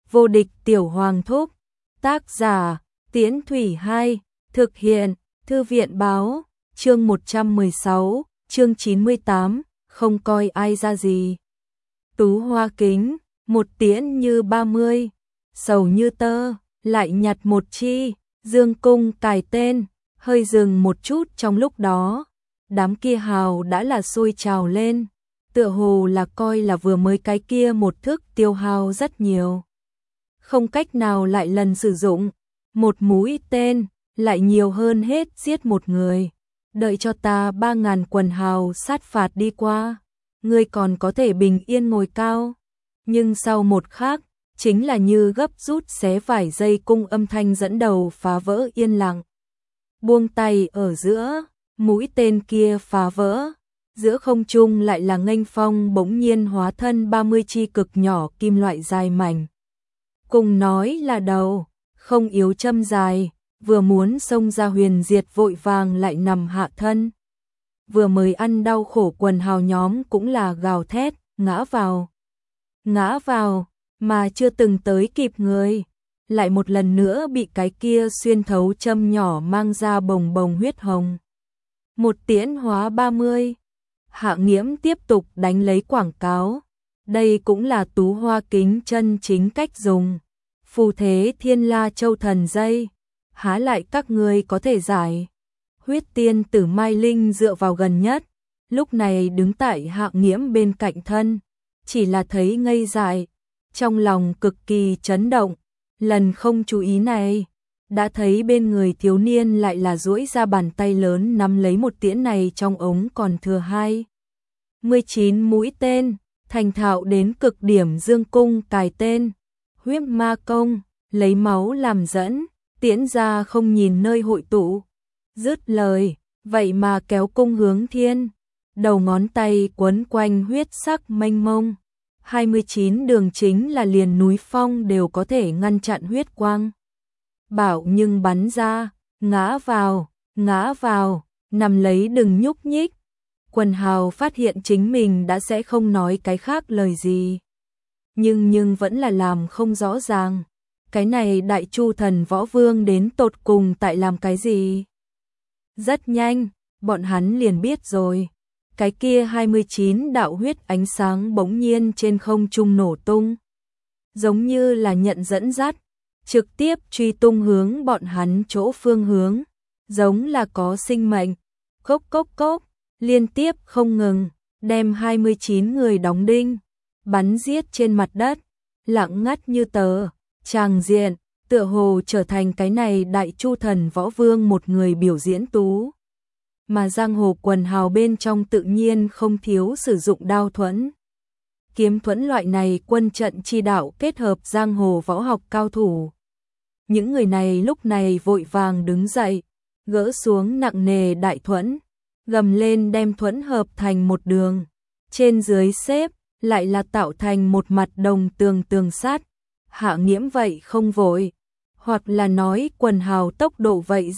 vô địch tiểu hoàng thúc. Tác giả, Tiễn Thủy 2, thực hiện, Thư viện báo, chương 116, chương 98, không coi ai ra gì. Tú hoa kính, một tiễn như 30, sầu như tơ, lại nhặt một chi, dương cung cài tên, hơi dừng một chút trong lúc đó. Đám kia hào đã là sôi trào lên, tựa hồ là coi là vừa mới cái kia một thức tiêu hao rất nhiều. Không cách nào lại lần sử dụng, một mũi tên, lại nhiều hơn hết giết một người. Đợi cho ta 3.000 quần hào sát phạt đi qua, ngươi còn có thể bình yên ngồi cao. Nhưng sau một khắc, chính là như gấp rút xé vải dây cung âm thanh dẫn đầu phá vỡ yên lặng. Buông tay ở giữa, mũi tên kia phá vỡ, giữa không trung lại là nghênh phong bỗng nhiên hóa thân 30 chi cực nhỏ kim loại dài mảnh. Cùng nói là đầu, không yếu châm dài, vừa muốn xông ra huyền diệt vội vàng lại nằm hạ thân. Vừa mới ăn đau khổ quần hào nhóm cũng là gào thét, ngã vào, mà chưa từng tới kịp người. Lại một lần nữa bị cái kia xuyên thấu châm nhỏ mang ra bồng bồng huyết hồng. Một tiễn hóa 30. Hạ Nghiễm tiếp tục đánh lấy quảng cáo. Đây cũng là tú hoa kính chân chính cách dùng. Phù thế thiên la châu thần dây. Há lại các ngươi có thể giải. Huyết tiên tử Mai Linh dựa vào gần nhất. Lúc này đứng tại Hạ Nghiễm bên cạnh thân. Chỉ là thấy ngây dại. Trong lòng cực kỳ chấn động. Lần không chú ý này, đã thấy bên người thiếu niên lại là duỗi ra bàn tay lớn nắm lấy một tiễn này trong ống còn thừa 19 mũi tên, thành thạo đến cực điểm dương cung cài tên, huyết ma công, lấy máu làm dẫn, tiễn ra không nhìn nơi hội tụ. Dứt lời, vậy mà kéo cung hướng thiên, đầu ngón tay quấn quanh huyết sắc mênh mông. 29 đường chính là liền núi phong đều có thể ngăn chặn huyết quang. Bảo nhưng bắn ra, ngã vào, nằm lấy đừng nhúc nhích. Quần hào phát hiện chính mình đã sẽ không nói cái khác lời gì. Nhưng vẫn là làm không rõ ràng. Cái này đại chu thần võ vương đến tột cùng tại làm cái gì? Rất nhanh, bọn hắn liền biết rồi. Cái kia 29 đạo huyết ánh sáng bỗng nhiên trên không trung nổ tung. Giống như là nhận dẫn dắt, trực tiếp truy tung hướng bọn hắn chỗ phương hướng. Giống là có sinh mệnh, cốc cốc cốc, liên tiếp không ngừng, đem 29 người đóng đinh, bắn giết trên mặt đất, lặng ngắt như tờ, tràng diện, tựa hồ trở thành cái này đại chu thần võ vương một người biểu diễn tú. Mà giang hồ quần hào bên trong tự nhiên không thiếu sử dụng đao thuẫn. Kiếm thuẫn loại này quân trận chi đạo kết hợp giang hồ võ học cao thủ. Những người này lúc này vội vàng đứng dậy, gỡ xuống nặng nề đại thuẫn, gầm lên đem thuẫn hợp thành một đường. Trên dưới xếp, lại là tạo thành một mặt đồng tường sắt. Hạ Nghiễm vậy không vội, hoặc là nói quần hào tốc độ vậy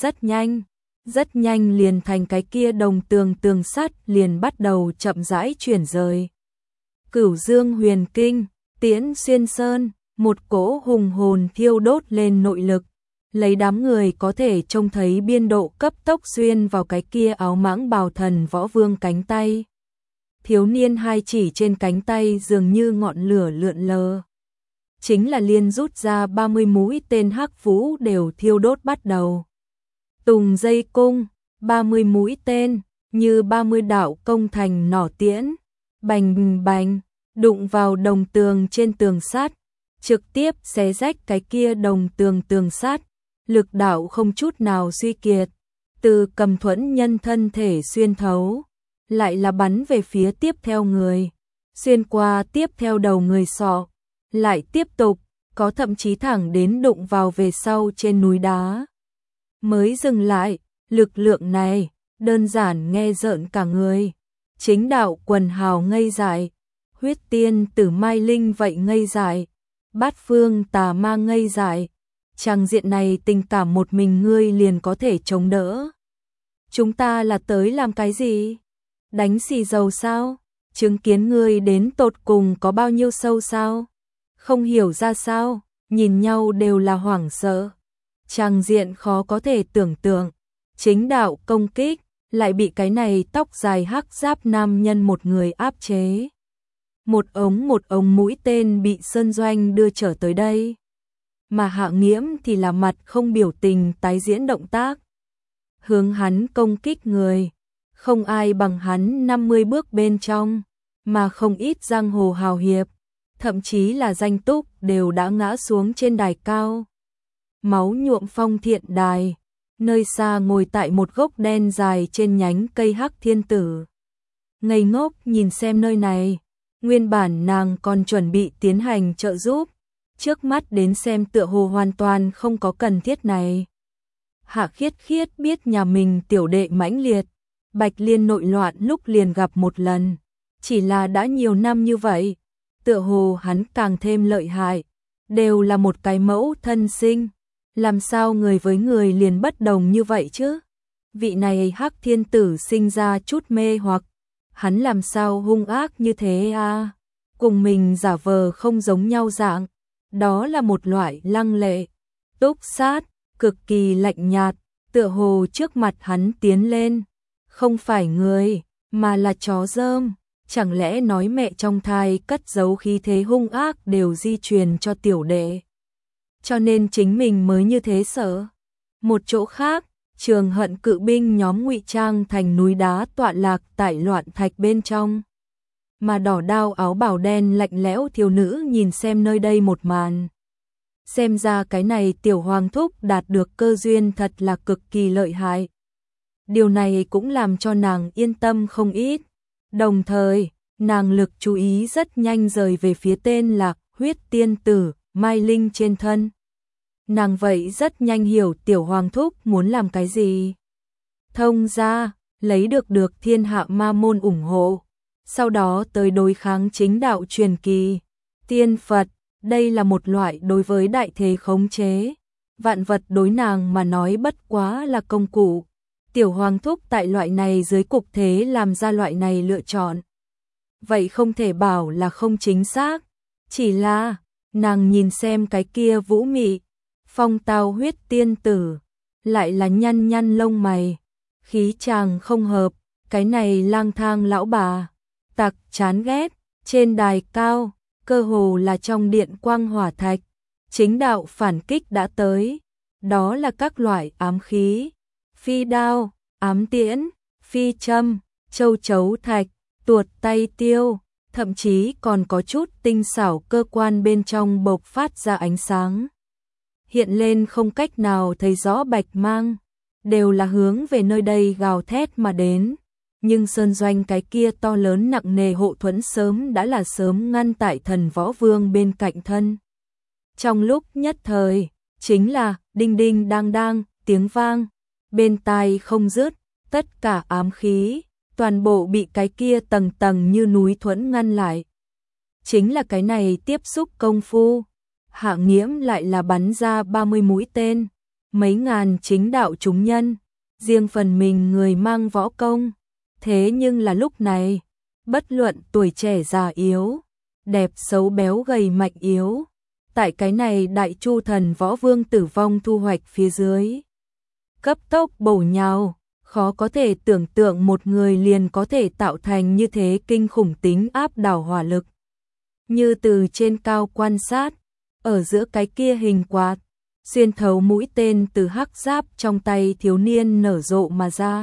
rất nhanh liền thành cái kia đồng tường sắt liền bắt đầu chậm rãi chuyển rời. Cửu Dương Huyền Kinh, tiễn xuyên sơn, một cỗ hùng hồn thiêu đốt lên nội lực, lấy đám người có thể trông thấy biên độ cấp tốc xuyên vào cái kia áo mãng bào thần võ vương cánh tay. Thiếu niên hai chỉ trên cánh tay dường như ngọn lửa lượn lờ. Chính là liên rút ra 30 mũi tên hắc vũ đều thiêu đốt bắt đầu. Tùng dây cung, 30 mũi tên, như 30 đạo công thành nỏ tiễn, bành bành, đụng vào đồng tường trên tường sắt, trực tiếp xé rách cái kia đồng tường sắt, lực đạo không chút nào suy kiệt, từ cầm thuẫn nhân thân thể xuyên thấu, lại là bắn về phía tiếp theo người, xuyên qua tiếp theo đầu người sọ, lại tiếp tục, có thậm chí thẳng đến đụng vào về sau trên núi đá. Mới dừng lại, lực lượng này, đơn giản nghe rợn cả người. Chính đạo quần hào ngây dại, huyết tiên tử Mai Linh vậy ngây dại, bát phương tà ma ngây dại. Tràng diện này tình cảm một mình ngươi liền có thể chống đỡ. Chúng ta là tới làm cái gì? Đánh xì dầu sao? Chứng kiến ngươi đến tột cùng có bao nhiêu sâu sao? Không hiểu ra sao? nhìn nhau đều là hoảng sợ. Tràng diện khó có thể tưởng tượng, chính đạo công kích, lại bị cái này tóc dài hắc giáp nam nhân một người áp chế. Một ống mũi tên bị Sơn Doanh đưa trở tới đây. Mà Hạ Nghiễm thì là mặt không biểu tình tái diễn động tác. Hướng hắn công kích người, không ai bằng hắn 50 bước bên trong, mà không ít giang hồ hào hiệp, thậm chí là danh túc đều đã ngã xuống trên đài cao. Máu nhuộm phong thiện đài, nơi xa ngồi tại một gốc đen dài trên nhánh cây hắc thiên tử. Ngây ngốc nhìn xem nơi này, nguyên bản nàng còn chuẩn bị tiến hành trợ giúp, trước mắt đến xem tựa hồ hoàn toàn không có cần thiết này. Hạ Khiết Khiết biết nhà mình tiểu đệ mãnh liệt, Bạch Liên nội loạn lúc liền gặp một lần, chỉ là đã nhiều năm như vậy, tựa hồ hắn càng thêm lợi hại, đều là một cái mẫu thân sinh, làm sao người với người liền bất đồng như vậy chứ? Vị này hắc thiên tử sinh ra chút mê hoặc, hắn làm sao hung ác như thế à? Cùng mình giả vờ không giống nhau dạng, đó là một loại lăng lệ, túc sát, cực kỳ lạnh nhạt, tựa hồ trước mặt hắn tiến lên, không phải người, mà là chó dơm. Chẳng lẽ nói mẹ trong thai cất giấu khí thế hung ác đều di truyền cho tiểu đệ, cho nên chính mình mới như thế sợ. Một chỗ khác, Trường Hận cự binh nhóm ngụy trang thành núi đá tọa lạc tại loạn thạch bên trong. Mà đỏ đao áo bào đen lạnh lẽo thiếu nữ nhìn xem nơi đây một màn. Xem ra cái này tiểu hoàng thúc đạt được cơ duyên thật là cực kỳ lợi hại. Điều này cũng làm cho nàng yên tâm không ít. Đồng thời, nàng lực chú ý rất nhanh rời về phía tên là huyết tiên tử, Mai Linh trên thân. Nàng vậy rất nhanh hiểu tiểu hoàng thúc muốn làm cái gì. Thông ra, lấy được thiên hạ ma môn ủng hộ, sau đó tới đối kháng chính đạo truyền kỳ, tiên Phật, đây là một loại đối với đại thế khống chế. Vạn vật đối nàng mà nói bất quá là công cụ. Tiểu hoàng thúc tại loại này dưới cục thế làm ra loại này lựa chọn. Vậy không thể bảo là không chính xác, chỉ là nàng nhìn xem cái kia vũ mị, phong tao huyết tiên tử, lại là nhăn nhăn lông mày, khí chàng không hợp, cái này lang thang lão bà, tặc chán ghét, trên đài cao, cơ hồ là trong điện quang hỏa thạch, chính đạo phản kích đã tới, đó là các loại ám khí, phi đao, ám tiễn, phi châm, châu chấu thạch, tuột tay tiêu, thậm chí còn có chút tinh xảo cơ quan bên trong bộc phát ra ánh sáng. Hiện lên không cách nào thấy rõ bạch mang, đều là hướng về nơi đây gào thét mà đến. Nhưng Sơn Doanh cái kia to lớn nặng nề hộ thuẫn sớm đã là sớm ngăn tại Thần Võ Vương bên cạnh thân. Trong lúc nhất thời, chính là đinh đinh đang đang, tiếng vang, bên tai không dứt, tất cả ám khí, toàn bộ bị cái kia tầng tầng như núi thuẫn ngăn lại. Chính là cái này tiếp xúc công phu, Hạ Nghiễm lại là bắn ra 30 mũi tên, mấy ngàn chính đạo chúng nhân, riêng phần mình người mang võ công. Thế nhưng là lúc này, bất luận tuổi trẻ già yếu, đẹp xấu béo gầy mạnh yếu, tại cái này đại chu Thần Võ Vương tử vong thu hoạch phía dưới, cấp tốc bổ nhào, khó có thể tưởng tượng một người liền có thể tạo thành như thế kinh khủng tính áp đảo hỏa lực. Như từ trên cao quan sát, ở giữa cái kia hình quạt, xuyên thấu mũi tên từ hắc giáp trong tay thiếu niên nở rộ mà ra,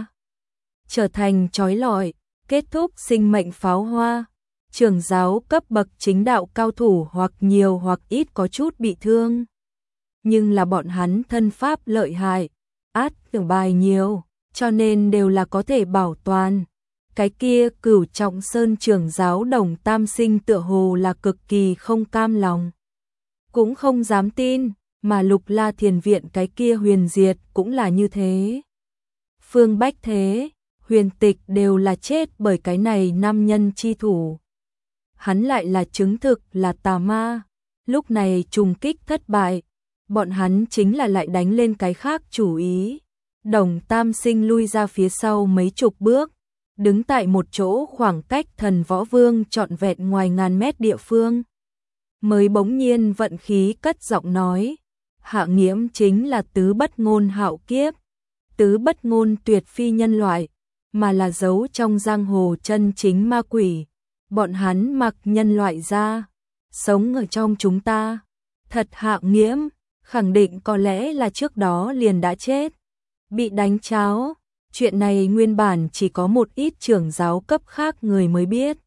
trở thành chói lọi, kết thúc sinh mệnh pháo hoa. Trưởng giáo cấp bậc chính đạo cao thủ hoặc nhiều hoặc ít có chút bị thương, nhưng là bọn hắn thân pháp lợi hại, át tưởng bài nhiều, cho nên đều là có thể bảo toàn. Cái kia Cửu Trọng Sơn trưởng giáo Đồng Tam Sinh tựa hồ là cực kỳ không cam lòng, cũng không dám tin, mà Lục La Thiền Viện cái kia Huyền Diệt cũng là như thế. Phương Bách Thế, Huyền Tịch đều là chết bởi cái này nam nhân chi thủ. Hắn lại là chứng thực là tà ma, lúc này trùng kích thất bại, bọn hắn chính là lại đánh lên cái khác chủ ý. Đồng Tam Sinh lui ra phía sau mấy chục bước, đứng tại một chỗ khoảng cách Thần Võ Vương trọn vẹn ngoài ngàn mét địa phương. mới bỗng nhiên vận khí cất giọng nói, Hạ Nghiễm chính là tứ bất ngôn hạo kiếp, tứ bất ngôn tuyệt phi nhân loại, mà là giấu trong giang hồ chân chính ma quỷ, bọn hắn mặc nhân loại ra, sống ở trong chúng ta. Thật Hạ Nghiễm, khẳng định có lẽ là trước đó liền đã chết, bị đánh cháo. Chuyện này nguyên bản chỉ có một ít trưởng giáo cấp khác người mới biết,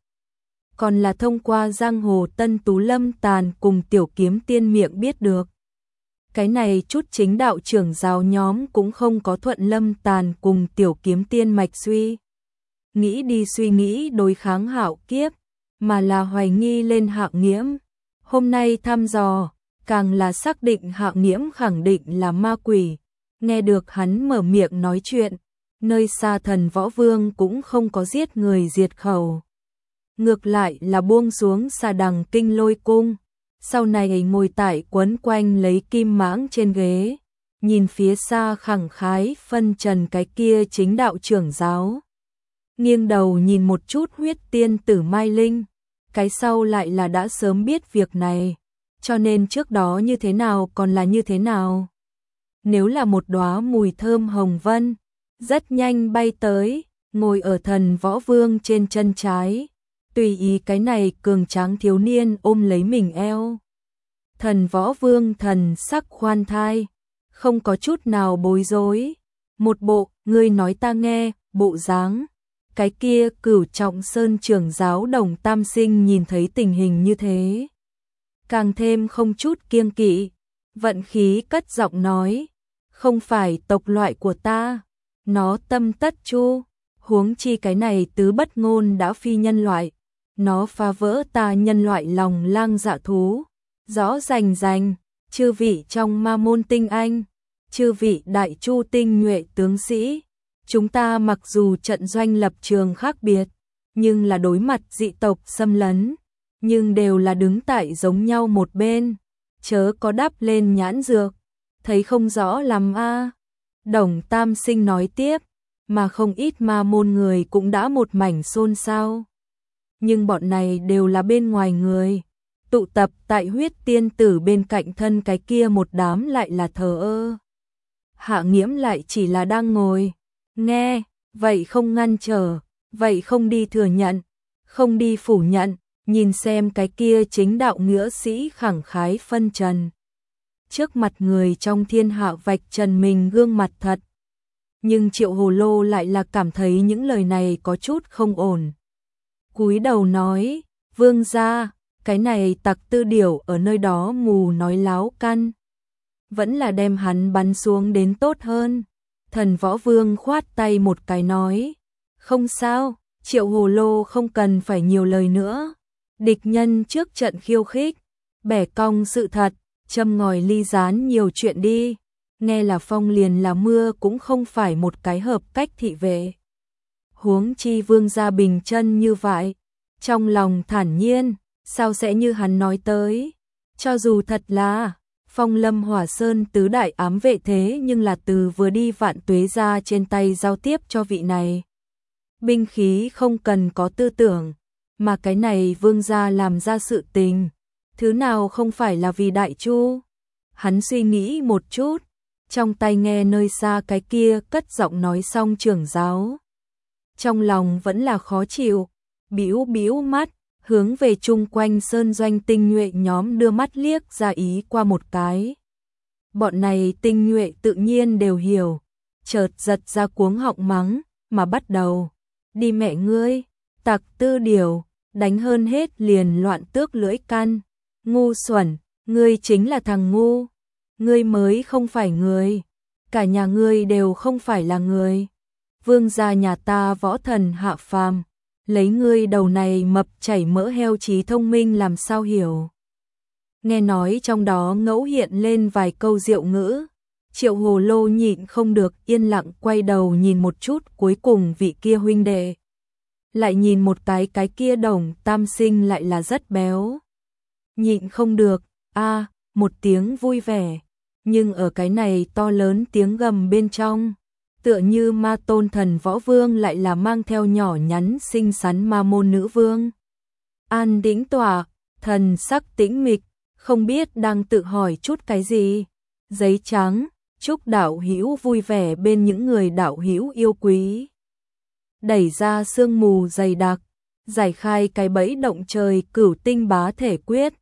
còn là thông qua giang hồ Tân Tú Lâm Tàn cùng Tiểu Kiếm Tiên miệng biết được. Cái này chút chính đạo trưởng giáo nhóm cũng không có thuận Lâm Tàn cùng Tiểu Kiếm Tiên mạch suy nghĩ đi suy nghĩ đối kháng hạo kiếp, mà là hoài nghi lên Hạ Nghiễm. Hôm nay thăm dò, càng là xác định Hạ Nghiễm khẳng định là ma quỷ. Nghe được hắn mở miệng nói chuyện, nơi xa Thần Võ Vương cũng không có giết người diệt khẩu. Ngược lại là buông xuống xà đằng Kinh Lôi Cung, sau này ngồi tại quấn quanh lấy kim mãng trên ghế, nhìn phía xa khẳng khái phân trần cái kia chính đạo trưởng giáo. Nghiêng đầu nhìn một chút Huyết Tiên Tử Mai Linh, cái sau lại là đã sớm biết việc này, cho nên trước đó như thế nào còn là như thế nào. Nếu là một đóa mùi thơm hồng vân, rất nhanh bay tới, ngồi ở Thần Võ Vương trên chân trái, tùy ý cái này cường tráng thiếu niên ôm lấy mình eo. Thần Võ Vương thần sắc khoan thai, không có chút nào bối rối, một bộ ngươi nói ta nghe bộ dáng. Cái kia Cửu Trọng Sơn trưởng giáo Đồng Tam Sinh nhìn thấy tình hình như thế, càng thêm không chút kiêng kỵ, vận khí cất giọng nói, không phải tộc loại của ta, nó tâm tất chu, huống chi cái này tứ bất ngôn đã phi nhân loại, nó phá vỡ ta nhân loại lòng lang dạ thú, rõ rành rành, chư vị trong ma môn tinh anh, chư vị đại chu tinh nhuệ tướng sĩ, chúng ta mặc dù trận doanh lập trường khác biệt, nhưng là đối mặt dị tộc xâm lấn, nhưng đều là đứng tại giống nhau một bên, chớ có đắp lên nhãn dược, thấy không rõ lắm a. Đồng Tam Sinh nói tiếp, mà không ít ma môn người cũng đã một mảnh xôn xao. Nhưng bọn này đều là bên ngoài người, tụ tập tại Huyết Tiên Tử bên cạnh thân cái kia một đám lại là thờ ơ. Hạ Nghiễm lại chỉ là đang ngồi, nghe, vậy không ngăn trở, vậy không đi thừa nhận, không đi phủ nhận, nhìn xem cái kia chính đạo nghĩa sĩ khẳng khái phân trần. Trước mặt người trong thiên hạ vạch trần mình gương mặt thật. Nhưng Triệu Hồ Lô lại là cảm thấy những lời này có chút không ổn. Cúi đầu nói, vương gia, cái này Tặc Tư Điểu ở nơi đó mù nói láo căn. Vẫn là đem hắn bắn xuống đến tốt hơn. Thần Võ Vương khoát tay một cái nói, không sao, Triệu Hồ Lô không cần phải nhiều lời nữa. Địch nhân trước trận khiêu khích, bẻ cong sự thật, châm ngòi ly gián nhiều chuyện đi. Nghe là phong liền là mưa cũng không phải một cái hợp cách thị vệ. Huống chi vương gia bình chân như vậy, trong lòng thản nhiên, sao sẽ như hắn nói tới. Cho dù thật là Phong Lâm Hỏa Sơn tứ đại ám vệ thế nhưng là từ vừa đi Vạn Tuế ra trên tay giao tiếp cho vị này. Binh khí không cần có tư tưởng, mà cái này vương gia làm ra sự tình. Thứ nào không phải là vì Đại Chu? Hắn suy nghĩ một chút, trong tai nghe nơi xa cái kia cất giọng nói xong trưởng giáo. Trong lòng vẫn là khó chịu, bĩu bĩu mắt, hướng về chung quanh sơn doanh tinh nhuệ nhóm đưa mắt liếc ra ý qua một cái. Bọn này tinh nhuệ tự nhiên đều hiểu, chợt giật ra cuống họng mắng, mà bắt đầu. Đi mẹ ngươi, Tặc Tư Điểu, đánh hơn hết liền loạn tước lưỡi căn. Ngu xuẩn, ngươi chính là thằng ngu, ngươi mới không phải người, cả nhà ngươi đều không phải là người. Vương gia nhà ta võ thần hạ phàm, lấy ngươi đầu này mập chảy mỡ heo trí thông minh làm sao hiểu. Nghe nói trong đó ngẫu hiện lên vài câu diệu ngữ, Triệu Hồ Lô nhịn không được yên lặng quay đầu nhìn một chút cuối cùng vị kia huynh đệ. Lại nhìn một cái kia Đồng Tam Sinh lại là rất béo. Nhịn không được, một tiếng vui vẻ, nhưng ở cái này to lớn tiếng gầm bên trong, tựa như ma tôn Thần Võ Vương lại là mang theo nhỏ nhắn xinh xắn ma môn nữ vương. An đĩnh tỏa, thần sắc tĩnh mịch, không biết đang tự hỏi chút cái gì. Giấy trắng, chúc đạo hữu vui vẻ bên những người đạo hữu yêu quý. Đẩy ra sương mù dày đặc, giải khai cái bẫy động trời Cửu Tinh Bá Thể Quyết,